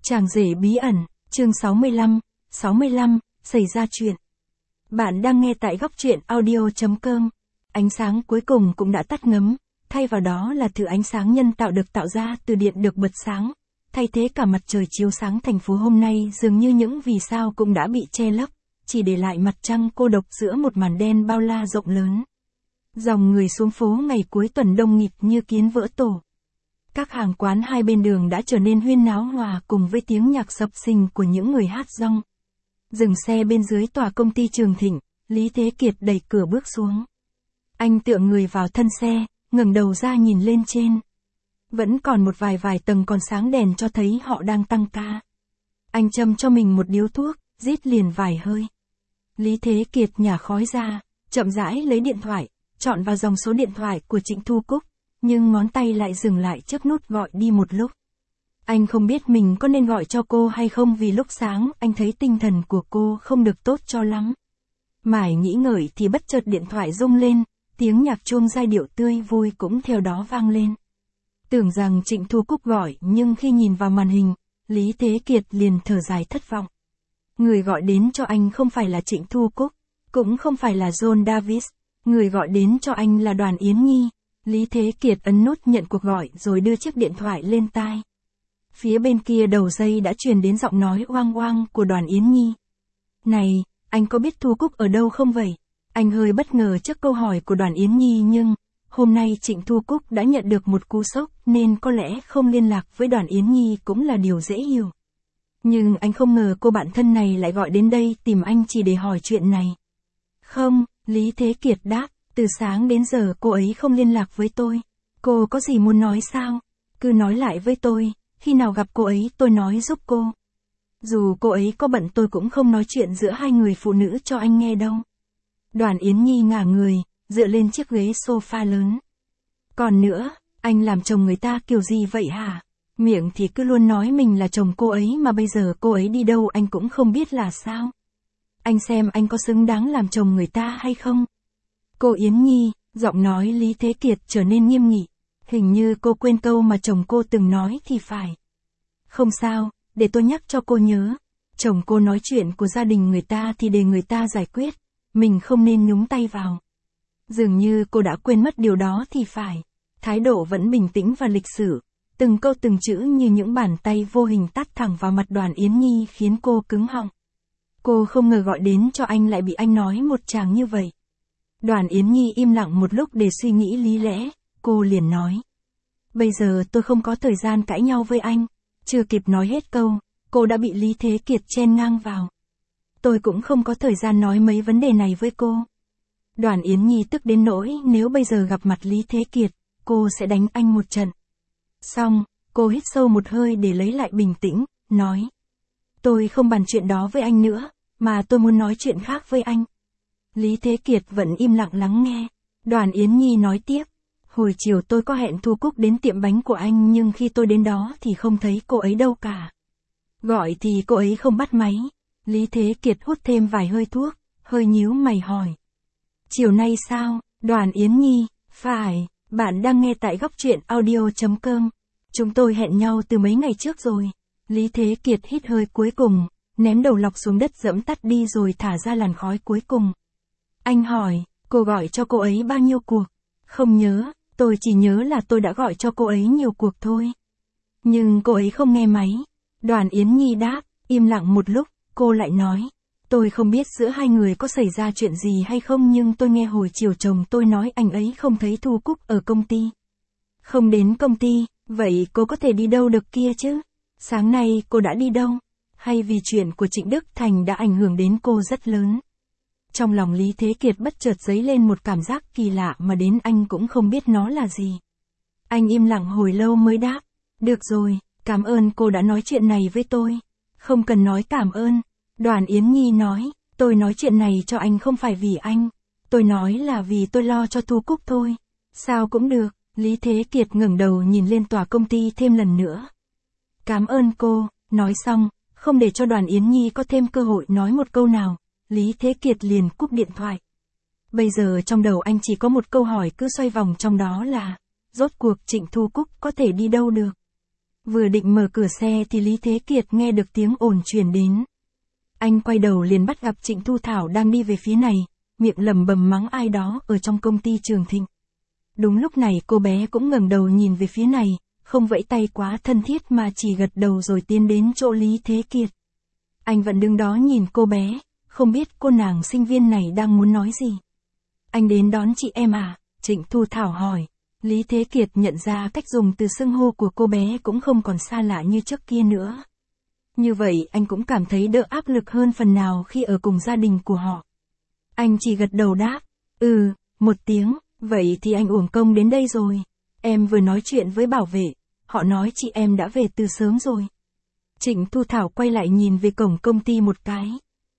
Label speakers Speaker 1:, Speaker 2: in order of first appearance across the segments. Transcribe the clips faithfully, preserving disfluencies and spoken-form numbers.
Speaker 1: Chàng rể bí ẩn, chương sáu mươi lăm, sáu mươi lăm, xảy ra chuyện. Bạn đang nghe tại góc truyện audio chấm com. Ánh sáng cuối cùng cũng đã tắt ngấm, thay vào đó là thứ ánh sáng nhân tạo được tạo ra từ điện được bật sáng. Thay thế cả mặt trời chiếu sáng thành phố hôm nay, dường như những vì sao cũng đã bị che lấp, chỉ để lại mặt trăng cô độc giữa một màn đen bao la rộng lớn. Dòng người xuống phố ngày cuối tuần đông nghịt như kiến vỡ tổ. Các hàng quán hai bên đường đã trở nên huyên náo hòa cùng với tiếng nhạc sập sình của những người hát rong. Dừng xe bên dưới tòa công ty Trường Thịnh, Lý Thế Kiệt đẩy cửa bước xuống. Anh tựa người vào thân xe, ngẩng đầu ra nhìn lên trên. Vẫn còn một vài vài tầng còn sáng đèn cho thấy họ đang tăng ca. Anh châm cho mình một điếu thuốc, rít liền vài hơi. Lý Thế Kiệt nhả khói ra, chậm rãi lấy điện thoại, chọn vào dòng số điện thoại của Trịnh Thu Cúc, nhưng ngón tay lại dừng lại trước nút gọi đi một lúc. Anh không biết mình có nên gọi cho cô hay không vì lúc sáng anh thấy tinh thần của cô không được tốt cho lắm. Mải nghĩ ngợi thì bất chợt điện thoại rung lên, tiếng nhạc chuông giai điệu tươi vui cũng theo đó vang lên. Tưởng rằng Trịnh Thu Cúc gọi nhưng khi nhìn vào màn hình, Lý Thế Kiệt liền thở dài thất vọng. Người gọi đến cho anh không phải là Trịnh Thu Cúc, cũng không phải là John Davis, người gọi đến cho anh là Đoàn Yến Nhi. Lý Thế Kiệt ấn nút nhận cuộc gọi rồi đưa chiếc điện thoại lên tai. Phía bên kia đầu dây đã truyền đến giọng nói oang oang của Đoàn Yến Nhi. Này, anh có biết Thu Cúc ở đâu không vậy? Anh hơi bất ngờ trước câu hỏi của Đoàn Yến Nhi nhưng, hôm nay Trịnh Thu Cúc đã nhận được một cú sốc nên có lẽ không liên lạc với Đoàn Yến Nhi cũng là điều dễ hiểu. Nhưng anh không ngờ cô bạn thân này lại gọi đến đây tìm anh chỉ để hỏi chuyện này. Không, Lý Thế Kiệt đáp. Từ sáng đến giờ cô ấy không liên lạc với tôi. Cô có gì muốn nói sao? Cứ nói lại với tôi, khi nào gặp cô ấy tôi nói giúp cô. Dù cô ấy có bận tôi cũng không nói chuyện giữa hai người phụ nữ cho anh nghe đâu. Đoàn Yến Nhi ngả người, dựa lên chiếc ghế sofa lớn. Còn nữa, anh làm chồng người ta kiểu gì vậy hả? Miệng thì cứ luôn nói mình là chồng cô ấy mà bây giờ cô ấy đi đâu anh cũng không biết là sao. Anh xem anh có xứng đáng làm chồng người ta hay không? Cô Yến Nhi, giọng nói Lý Thế Kiệt trở nên nghiêm nghị. Hình như cô quên câu mà chồng cô từng nói thì phải. Không sao, để tôi nhắc cho cô nhớ. Chồng cô nói chuyện của gia đình người ta thì để người ta giải quyết. Mình không nên nhúng tay vào. Dường như cô đã quên mất điều đó thì phải. Thái độ vẫn bình tĩnh và lịch sự. Từng câu từng chữ như những bàn tay vô hình tát thẳng vào mặt Đoàn Yến Nhi khiến cô cứng họng. Cô không ngờ gọi đến cho anh lại bị anh nói một tràng như vậy. Đoàn Yến Nhi im lặng một lúc để suy nghĩ lý lẽ, cô liền nói. Bây giờ tôi không có thời gian cãi nhau với anh. Chưa kịp nói hết câu, cô đã bị Lý Thế Kiệt chen ngang vào. Tôi cũng không có thời gian nói mấy vấn đề này với cô. Đoàn Yến Nhi tức đến nỗi nếu bây giờ gặp mặt Lý Thế Kiệt, cô sẽ đánh anh một trận. Xong, cô hít sâu một hơi để lấy lại bình tĩnh, nói. Tôi không bàn chuyện đó với anh nữa, mà tôi muốn nói chuyện khác với anh. Lý Thế Kiệt vẫn im lặng lắng nghe. Đoàn Yến Nhi nói tiếp. Hồi chiều tôi có hẹn Thu Cúc đến tiệm bánh của anh nhưng khi tôi đến đó thì không thấy cô ấy đâu cả. Gọi thì cô ấy không bắt máy. Lý Thế Kiệt hút thêm vài hơi thuốc, hơi nhíu mày hỏi. Chiều nay sao? Đoàn Yến Nhi, phải, bạn đang nghe tại góc truyện audio chấm com. Chúng tôi hẹn nhau từ mấy ngày trước rồi. Lý Thế Kiệt hít hơi cuối cùng, ném đầu lọc xuống đất dẫm tắt đi rồi thả ra làn khói cuối cùng. Anh hỏi, cô gọi cho cô ấy bao nhiêu cuộc? Không nhớ, tôi chỉ nhớ là tôi đã gọi cho cô ấy nhiều cuộc thôi. Nhưng cô ấy không nghe máy. Đoàn Yến Nhi đáp, im lặng một lúc, cô lại nói. Tôi không biết giữa hai người có xảy ra chuyện gì hay không nhưng tôi nghe hồi chiều chồng tôi nói anh ấy không thấy Thu Cúc ở công ty. Không đến công ty, vậy cô có thể đi đâu được kia chứ? Sáng nay cô đã đi đâu? Hay vì chuyện của Trịnh Đức Thành đã ảnh hưởng đến cô rất lớn? Trong lòng Lý Thế Kiệt bất chợt dấy lên một cảm giác kỳ lạ mà đến anh cũng không biết nó là gì. Anh im lặng hồi lâu mới đáp. Được rồi, cảm ơn cô đã nói chuyện này với tôi. Không cần nói cảm ơn. Đoàn Yến Nhi nói, tôi nói chuyện này cho anh không phải vì anh. Tôi nói là vì tôi lo cho Thu Cúc thôi. Sao cũng được. Lý Thế Kiệt ngẩng đầu nhìn lên tòa công ty thêm lần nữa. Cảm ơn cô. Nói xong, không để cho Đoàn Yến Nhi có thêm cơ hội nói một câu nào. Lý Thế Kiệt liền cúp điện thoại. Bây giờ trong đầu anh chỉ có một câu hỏi cứ xoay vòng trong đó là, rốt cuộc Trịnh Thu Cúc có thể đi đâu được? Vừa định mở cửa xe thì Lý Thế Kiệt nghe được tiếng ồn truyền đến. Anh quay đầu liền bắt gặp Trịnh Thu Thảo đang đi về phía này, miệng lẩm bẩm mắng ai đó ở trong công ty Trường Thịnh. Đúng lúc này cô bé cũng ngẩng đầu nhìn về phía này, không vẫy tay quá thân thiết mà chỉ gật đầu rồi tiến đến chỗ Lý Thế Kiệt. Anh vẫn đứng đó nhìn cô bé, không biết cô nàng sinh viên này đang muốn nói gì. Anh đến đón chị em à? Trịnh Thu Thảo hỏi. Lý Thế Kiệt nhận ra cách dùng từ xưng hô của cô bé cũng không còn xa lạ như trước kia nữa. Như vậy anh cũng cảm thấy đỡ áp lực hơn phần nào khi ở cùng gia đình của họ. Anh chỉ gật đầu đáp, ừ, một tiếng, vậy thì anh uổng công đến đây rồi. Em vừa nói chuyện với bảo vệ, họ nói chị em đã về từ sớm rồi. Trịnh Thu Thảo quay lại nhìn về cổng công ty một cái.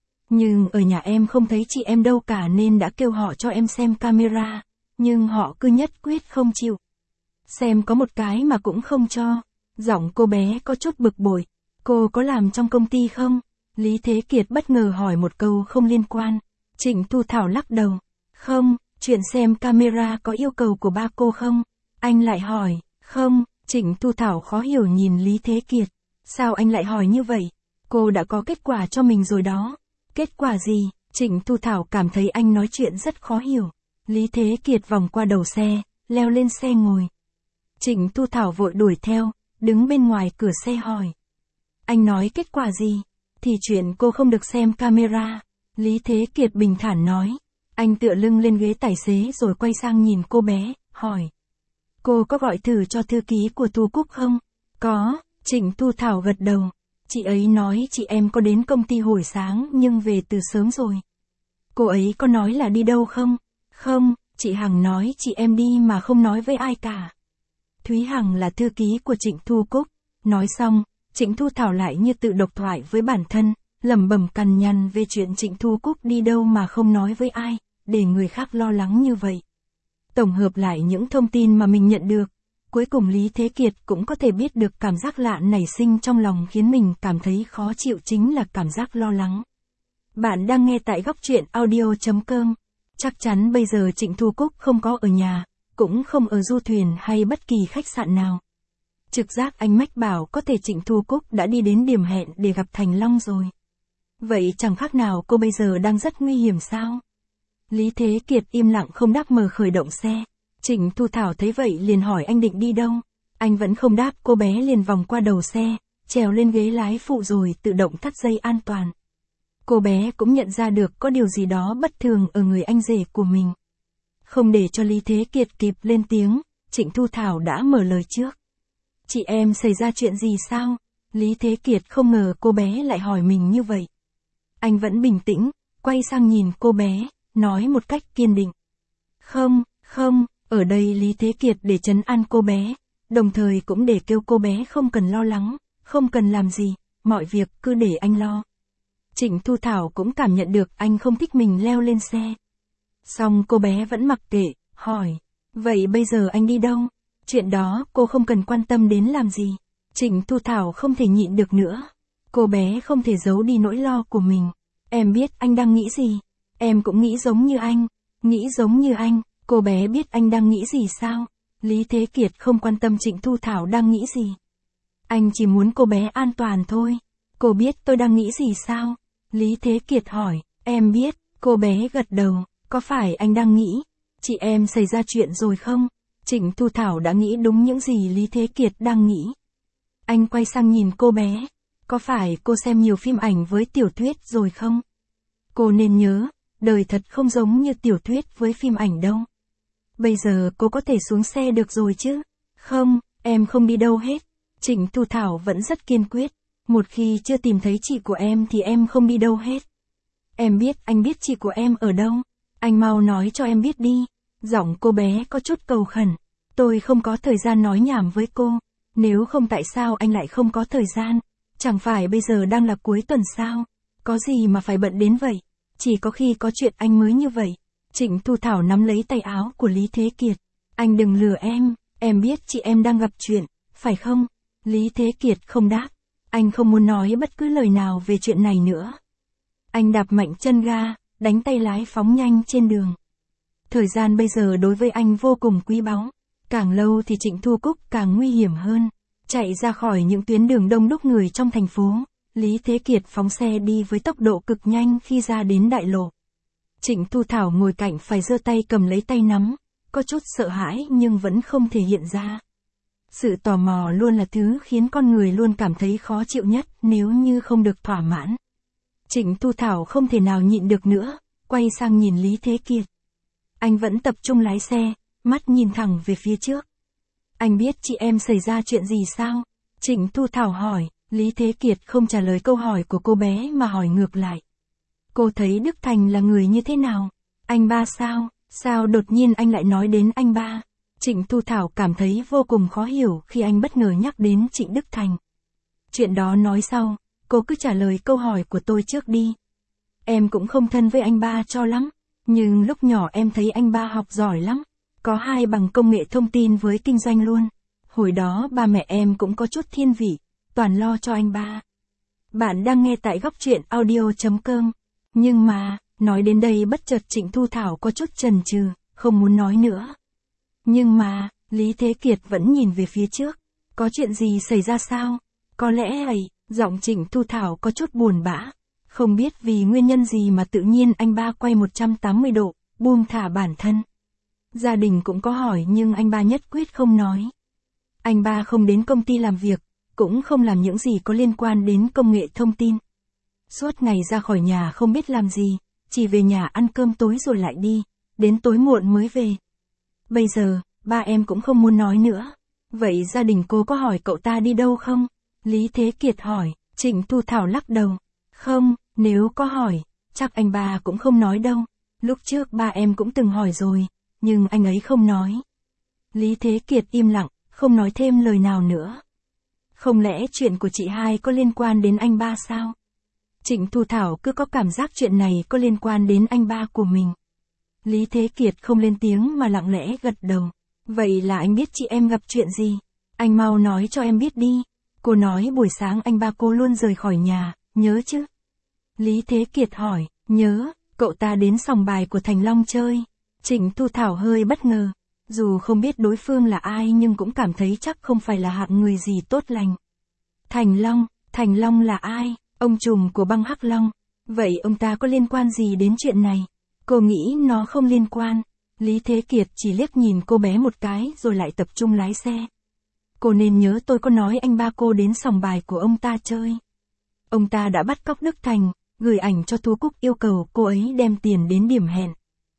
Speaker 1: Nhưng ở nhà em không thấy chị em đâu cả nên đã kêu họ cho em xem camera, nhưng họ cứ nhất quyết không chịu. Xem có một cái mà cũng không cho. Giọng cô bé có chút bực bội. Cô có làm trong công ty không? Lý Thế Kiệt bất ngờ hỏi một câu không liên quan. Trịnh Thu Thảo lắc đầu. Không, chuyện xem camera có yêu cầu của ba cô không? Anh lại hỏi. Không, Trịnh Thu Thảo khó hiểu nhìn Lý Thế Kiệt. Sao anh lại hỏi như vậy? Cô đã có kết quả cho mình rồi đó. Kết quả gì? Trịnh Thu Thảo cảm thấy anh nói chuyện rất khó hiểu. Lý Thế Kiệt vòng qua đầu xe, leo lên xe ngồi. Trịnh Thu Thảo vội đuổi theo, đứng bên ngoài cửa xe hỏi. Anh nói kết quả gì? Thì chuyện cô không được xem camera. Lý Thế Kiệt bình thản nói. Anh tựa lưng lên ghế tài xế rồi quay sang nhìn cô bé, hỏi. Cô có gọi thử cho thư ký của Thu Cúc không? Có, Trịnh Thu Thảo gật đầu. Chị ấy nói chị em có đến công ty hồi sáng nhưng về từ sớm rồi. Cô ấy có nói là đi đâu không? Không, chị Hằng nói chị em đi mà không nói với ai cả. Thúy Hằng là thư ký của Trịnh Thu Cúc. Nói xong, Trịnh Thu Thảo lại như tự độc thoại với bản thân, lẩm bẩm cằn nhằn về chuyện Trịnh Thu Cúc đi đâu mà không nói với ai, để người khác lo lắng như vậy. Tổng hợp lại những thông tin mà mình nhận được, cuối cùng Lý Thế Kiệt cũng có thể biết được cảm giác lạ nảy sinh trong lòng khiến mình cảm thấy khó chịu chính là cảm giác lo lắng. Bạn đang nghe tại góc truyện audio chấm com. Chắc chắn bây giờ Trịnh Thu Cúc không có ở nhà, cũng không ở du thuyền hay bất kỳ khách sạn nào. Trực giác anh mách bảo có thể Trịnh Thu Cúc đã đi đến điểm hẹn để gặp Thành Long rồi. Vậy chẳng khác nào cô bây giờ đang rất nguy hiểm sao? Lý Thế Kiệt im lặng không đáp mở khởi động xe. Trịnh Thu Thảo thấy vậy liền hỏi anh định đi đâu. Anh vẫn không đáp, cô bé liền vòng qua đầu xe, trèo lên ghế lái phụ rồi tự động thắt dây an toàn. Cô bé cũng nhận ra được có điều gì đó bất thường ở người anh rể của mình. Không để cho Lý Thế Kiệt kịp lên tiếng, Trịnh Thu Thảo đã mở lời trước. Chị em xảy ra chuyện gì sao? Lý Thế Kiệt không ngờ cô bé lại hỏi mình như vậy. Anh vẫn bình tĩnh, quay sang nhìn cô bé, nói một cách kiên định. Không, không, ở đây Lý Thế Kiệt để trấn an cô bé, đồng thời cũng để kêu cô bé không cần lo lắng, không cần làm gì, mọi việc cứ để anh lo. Trịnh Thu Thảo cũng cảm nhận được anh không thích mình leo lên xe. Xong cô bé vẫn mặc kệ, hỏi, vậy bây giờ anh đi đâu? Chuyện đó cô không cần quan tâm đến làm gì. Trịnh Thu Thảo không thể nhịn được nữa. Cô bé không thể giấu đi nỗi lo của mình. Em biết anh đang nghĩ gì. Em cũng nghĩ giống như anh. Nghĩ giống như anh. Cô bé biết anh đang nghĩ gì sao? Lý Thế Kiệt không quan tâm Trịnh Thu Thảo đang nghĩ gì. Anh chỉ muốn cô bé an toàn thôi. Cô biết tôi đang nghĩ gì sao? Lý Thế Kiệt hỏi. Em biết. Cô bé gật đầu. Có phải anh đang nghĩ chị em xảy ra chuyện rồi không? Trịnh Thu Thảo đã nghĩ đúng những gì Lý Thế Kiệt đang nghĩ. Anh quay sang nhìn cô bé. Có phải cô xem nhiều phim ảnh với tiểu thuyết rồi không? Cô nên nhớ, đời thật không giống như tiểu thuyết với phim ảnh đâu. Bây giờ cô có thể xuống xe được rồi chứ? Không, em không đi đâu hết. Trịnh Thu Thảo vẫn rất kiên quyết. Một khi chưa tìm thấy chị của em thì em không đi đâu hết. Em biết anh biết chị của em ở đâu. Anh mau nói cho em biết đi. Giọng cô bé có chút cầu khẩn. Tôi không có thời gian nói nhảm với cô. Nếu không tại sao anh lại không có thời gian? Chẳng phải bây giờ đang là cuối tuần sao? Có gì mà phải bận đến vậy? Chỉ có khi có chuyện anh mới như vậy. Trịnh Thu Thảo nắm lấy tay áo của Lý Thế Kiệt. Anh đừng lừa em, em biết chị em đang gặp chuyện, phải không? Lý Thế Kiệt không đáp. Anh không muốn nói bất cứ lời nào về chuyện này nữa. Anh đạp mạnh chân ga, đánh tay lái phóng nhanh trên đường. Thời gian bây giờ đối với anh vô cùng quý báu. Càng lâu thì Trịnh Thu Cúc càng nguy hiểm hơn. Chạy ra khỏi những tuyến đường đông đúc người trong thành phố, Lý Thế Kiệt phóng xe đi với tốc độ cực nhanh khi ra đến đại lộ. Trịnh Thu Thảo ngồi cạnh phải giơ tay cầm lấy tay nắm, có chút sợ hãi nhưng vẫn không thể hiện ra. Sự tò mò luôn là thứ khiến con người luôn cảm thấy khó chịu nhất nếu như không được thỏa mãn. Trịnh Thu Thảo không thể nào nhịn được nữa, quay sang nhìn Lý Thế Kiệt. Anh vẫn tập trung lái xe, mắt nhìn thẳng về phía trước. Anh biết chị em xảy ra chuyện gì sao? Trịnh Thu Thảo hỏi, Lý Thế Kiệt không trả lời câu hỏi của cô bé mà hỏi ngược lại. Cô thấy Đức Thành là người như thế nào? Anh ba sao? Sao đột nhiên anh lại nói đến anh ba? Trịnh Thu Thảo cảm thấy vô cùng khó hiểu khi anh bất ngờ nhắc đến Trịnh Đức Thành. Chuyện đó nói sau, cô cứ trả lời câu hỏi của tôi trước đi. Em cũng không thân với anh ba cho lắm, nhưng lúc nhỏ em thấy anh ba học giỏi lắm, có hai bằng công nghệ thông tin với kinh doanh luôn. Hồi đó ba mẹ em cũng có chút thiên vị, toàn lo cho anh ba. Bạn đang nghe tại góc truyện audio chấm com. Nhưng mà, nói đến đây bất chợt Trịnh Thu Thảo có chút chần chừ, không muốn nói nữa. Nhưng mà, Lý Thế Kiệt vẫn nhìn về phía trước. Có chuyện gì xảy ra sao? Có lẽ ấy, giọng Trịnh Thu Thảo có chút buồn bã. Không biết vì nguyên nhân gì mà tự nhiên anh ba quay một trăm tám mươi độ, buông thả bản thân. Gia đình cũng có hỏi nhưng anh ba nhất quyết không nói. Anh ba không đến công ty làm việc, cũng không làm những gì có liên quan đến công nghệ thông tin. Suốt ngày ra khỏi nhà không biết làm gì, chỉ về nhà ăn cơm tối rồi lại đi, đến tối muộn mới về. Bây giờ, ba em cũng không muốn nói nữa. Vậy gia đình cô có hỏi cậu ta đi đâu không? Lý Thế Kiệt hỏi, Trịnh Thu Thảo lắc đầu. Không, nếu có hỏi, chắc anh ba cũng không nói đâu. Lúc trước ba em cũng từng hỏi rồi, nhưng anh ấy không nói. Lý Thế Kiệt im lặng, không nói thêm lời nào nữa. Không lẽ chuyện của chị hai có liên quan đến anh ba sao? Trịnh Thu Thảo cứ có cảm giác chuyện này có liên quan đến anh ba của mình. Lý Thế Kiệt không lên tiếng mà lặng lẽ gật đầu. Vậy là anh biết chị em gặp chuyện gì? Anh mau nói cho em biết đi. Cô nói buổi sáng anh ba cô luôn rời khỏi nhà, nhớ chứ? Lý Thế Kiệt hỏi, nhớ, cậu ta đến sòng bài của Thành Long chơi. Trịnh Thu Thảo hơi bất ngờ. Dù không biết đối phương là ai nhưng cũng cảm thấy chắc không phải là hạng người gì tốt lành. Thành Long, Thành Long là ai? Ông trùm của băng Hắc Long. Vậy ông ta có liên quan gì đến chuyện này? Cô nghĩ nó không liên quan. Lý Thế Kiệt chỉ liếc nhìn cô bé một cái rồi lại tập trung lái xe. Cô nên nhớ tôi có nói anh ba cô đến sòng bài của ông ta chơi. Ông ta đã bắt cóc Đức Thành, gửi ảnh cho Thu Cúc yêu cầu cô ấy đem tiền đến điểm hẹn.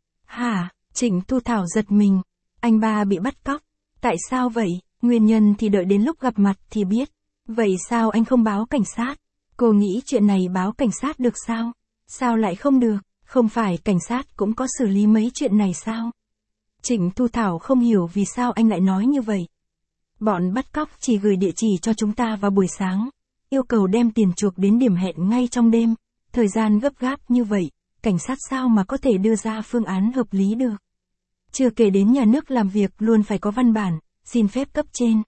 Speaker 1: Hả? Trịnh Thu Thảo giật mình. Anh ba bị bắt cóc. Tại sao vậy? Nguyên nhân thì đợi đến lúc gặp mặt thì biết. Vậy sao anh không báo cảnh sát? Cô nghĩ chuyện này báo cảnh sát được sao? Sao lại không được? Không phải cảnh sát cũng có xử lý mấy chuyện này sao? Trịnh Thu Thảo không hiểu vì sao anh lại nói như vậy. Bọn bắt cóc chỉ gửi địa chỉ cho chúng ta vào buổi sáng, yêu cầu đem tiền chuộc đến điểm hẹn ngay trong đêm. Thời gian gấp gáp như vậy, cảnh sát sao mà có thể đưa ra phương án hợp lý được? Chưa kể đến nhà nước làm việc luôn phải có văn bản, xin phép cấp trên.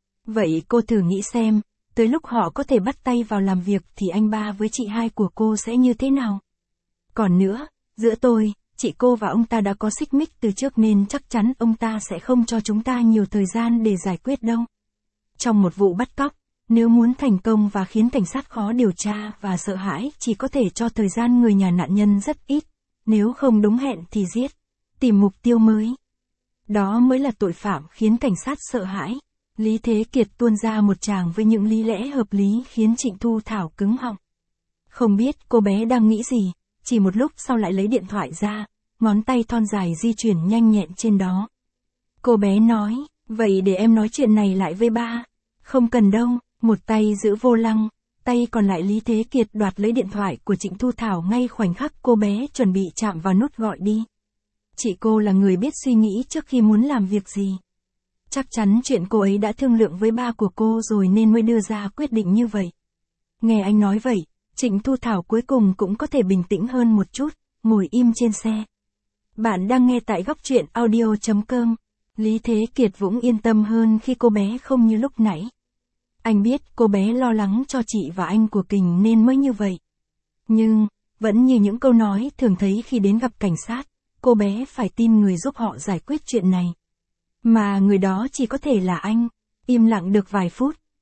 Speaker 1: Vậy cô thử nghĩ xem, tới lúc họ có thể bắt tay vào làm việc thì anh ba với chị hai của cô sẽ như thế nào? Còn nữa, giữa tôi, chị cô và ông ta đã có xích mích từ trước nên chắc chắn ông ta sẽ không cho chúng ta nhiều thời gian để giải quyết đâu. Trong một vụ bắt cóc, nếu muốn thành công và khiến cảnh sát khó điều tra và sợ hãi chỉ có thể cho thời gian người nhà nạn nhân rất ít, nếu không đúng hẹn thì giết, tìm mục tiêu mới. Đó mới là tội phạm khiến cảnh sát sợ hãi. Lý Thế Kiệt tuôn ra một tràng với những lý lẽ hợp lý khiến Trịnh Thu Thảo cứng họng. Không biết cô bé đang nghĩ gì, chỉ một lúc sau lại lấy điện thoại ra, ngón tay thon dài di chuyển nhanh nhẹn trên đó. Cô bé nói, vậy để em nói chuyện này lại với ba. Không cần đâu, một tay giữ vô lăng, tay còn lại Lý Thế Kiệt đoạt lấy điện thoại của Trịnh Thu Thảo ngay khoảnh khắc cô bé chuẩn bị chạm vào nút gọi đi. Chị cô là người biết suy nghĩ trước khi muốn làm việc gì. Chắc chắn chuyện cô ấy đã thương lượng với ba của cô rồi nên mới đưa ra quyết định như vậy. Nghe anh nói vậy, Trịnh Thu Thảo cuối cùng cũng có thể bình tĩnh hơn một chút, ngồi im trên xe. Bạn đang nghe tại góc truyện audio chấm com. Lý Thế Kiệt cũng yên tâm hơn khi cô bé không như lúc nãy. Anh biết cô bé lo lắng cho chị và anh của Kình nên mới như vậy. Nhưng, vẫn như những câu nói thường thấy khi đến gặp cảnh sát, cô bé phải tin người giúp họ giải quyết chuyện này. Mà người đó chỉ có thể là anh. Im lặng được vài phút,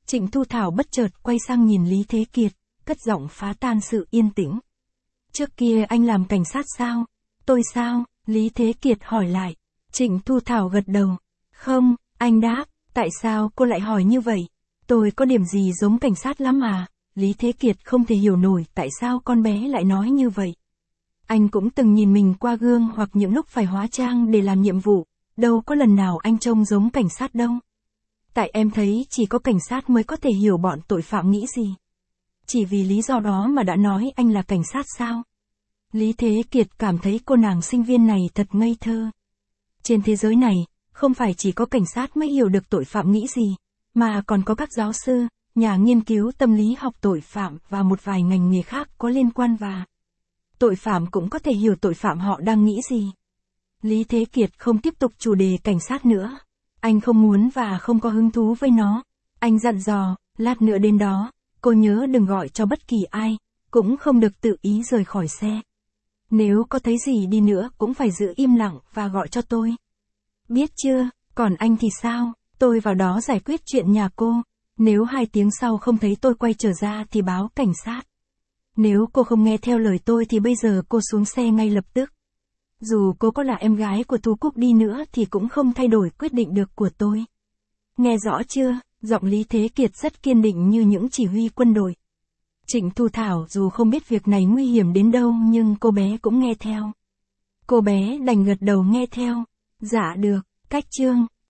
Speaker 1: Trịnh Thu Thảo bất chợt quay sang nhìn Lý Thế Kiệt, cất giọng phá tan sự yên tĩnh. Trước kia anh làm cảnh sát sao? Tôi sao? Lý Thế Kiệt hỏi lại. Trịnh Thu Thảo gật đầu. Không, anh đáp. Tại sao cô lại hỏi như vậy? Tôi có điểm gì giống cảnh sát lắm à? Lý Thế Kiệt không thể hiểu nổi tại sao con bé lại nói như vậy. Anh cũng từng nhìn mình qua gương hoặc những lúc phải hóa trang để làm nhiệm vụ, đâu có lần nào anh trông giống cảnh sát đâu. Tại em thấy chỉ có cảnh sát mới có thể hiểu bọn tội phạm nghĩ gì. Chỉ vì lý do đó mà đã nói anh là cảnh sát sao? Lý Thế Kiệt cảm thấy cô nàng sinh viên này thật ngây thơ. Trên thế giới này, không phải chỉ có cảnh sát mới hiểu được tội phạm nghĩ gì, mà còn có các giáo sư, nhà nghiên cứu tâm lý học tội phạm và một vài ngành nghề khác có liên quan và tội phạm cũng có thể hiểu tội phạm họ đang nghĩ gì. Lý Thế Kiệt không tiếp tục chủ đề cảnh sát nữa. Anh không muốn và không có hứng thú với nó. Anh dặn dò, lát nữa đến đó, cô nhớ đừng gọi cho bất kỳ ai, cũng không được tự ý rời khỏi xe. Nếu có thấy gì đi nữa cũng phải giữ im lặng và gọi cho tôi. Biết chưa, còn anh thì sao? Tôi vào đó giải quyết chuyện nhà cô. Nếu hai tiếng sau không thấy tôi quay trở ra thì báo cảnh sát. Nếu cô không nghe theo lời tôi thì bây giờ cô xuống xe ngay lập tức. Dù cô có là em gái của Thu Cúc đi nữa thì cũng không thay đổi quyết định được của tôi. Nghe rõ chưa? Giọng Lý Thế Kiệt rất kiên định như những chỉ huy quân đội. Trịnh Thu Thảo dù không biết việc này nguy hiểm đến đâu nhưng cô bé cũng nghe theo. Cô bé đành gật đầu nghe theo. Dạ được, cách chương.